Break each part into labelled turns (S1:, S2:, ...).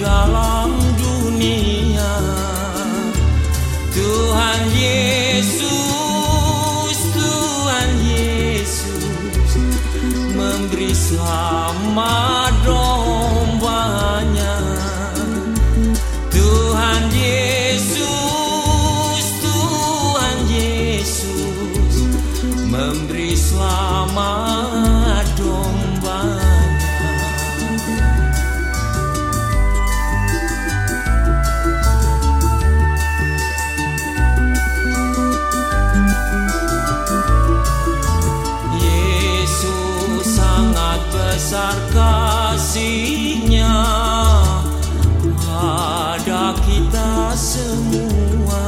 S1: dalam dunia. Tuhan Yesus, Tuhan Yesus memberi selamat dombanya. Tuhan Yesus, Tuhan Yesus memberi selamat dombanya. Yesus sangat besar kasih-Nya pada kita semua.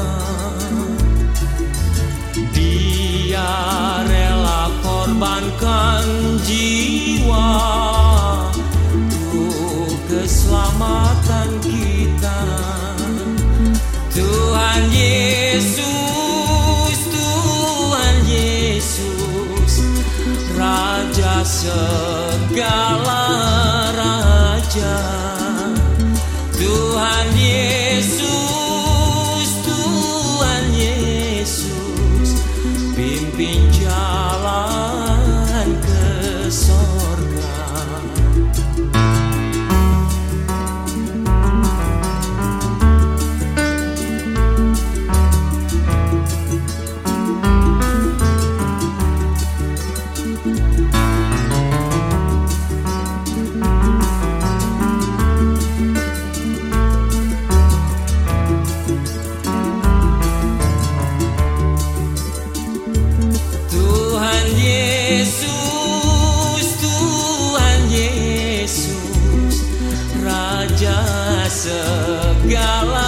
S1: Dia rela korbankan jiwa untuk keselamatan kita. Tuhan Yesus, Tuhan Yesus, Raja segala raja. Tuhan Yesus, Tuhan Yesus pimpin jalan ke sorga. Tuhan Yesus, Tuhan Yesus, Raja segala